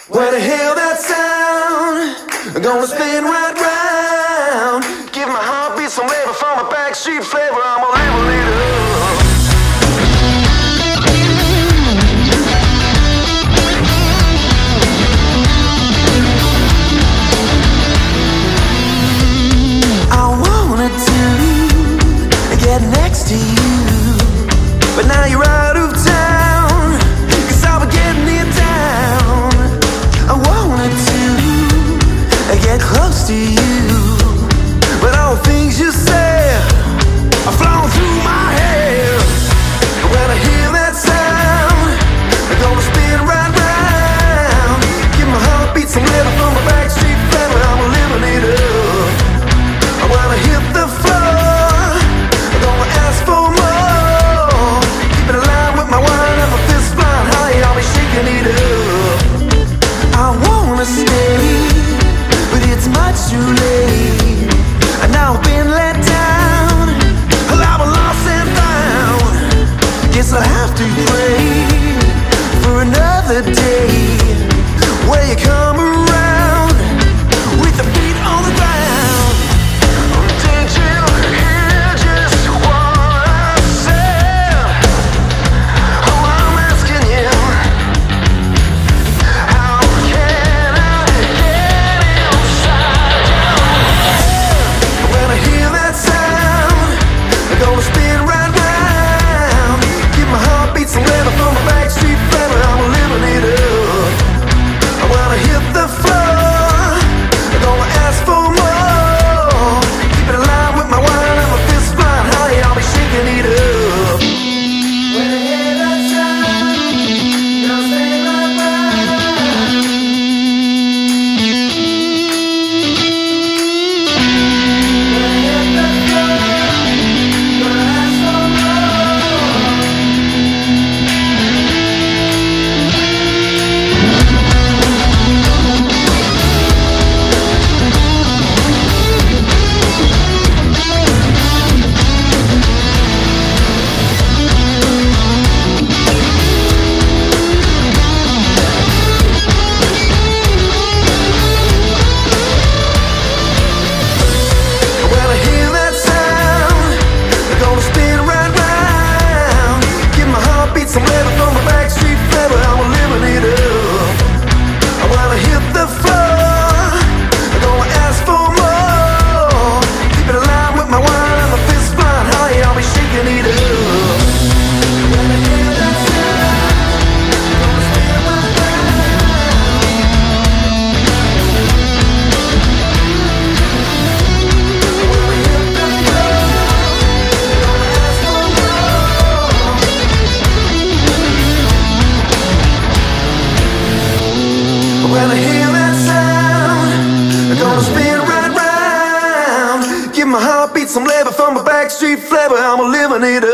When I hear that sound, I'm gonna spin right round. Give my heartbeat some labor for my backstreet flavor. I'm gonna live a little. Get next to you, but now you're out of town, 'cause I'll be getting it down. I wanted to get close to you, but all the things you said are flowing through my head. When I hear that sound, I'm gonna spin right round. Give my heartbeat some rhythm from my backstreet flavor. I'm living it up. I wanna hit the floor, for more. Keep it alive with my wine and my fist flying high. I'll be shaking it up. I wanna stay, but it's much too late. And now I've been let down. I've been lost and found. Guess I have to pray for another day where you come around with the feet on the ground. Did you hear just when I hear that sound, I'm gonna spin right round. Give my heartbeat some labor for my backstreet flavor. I'm living it up.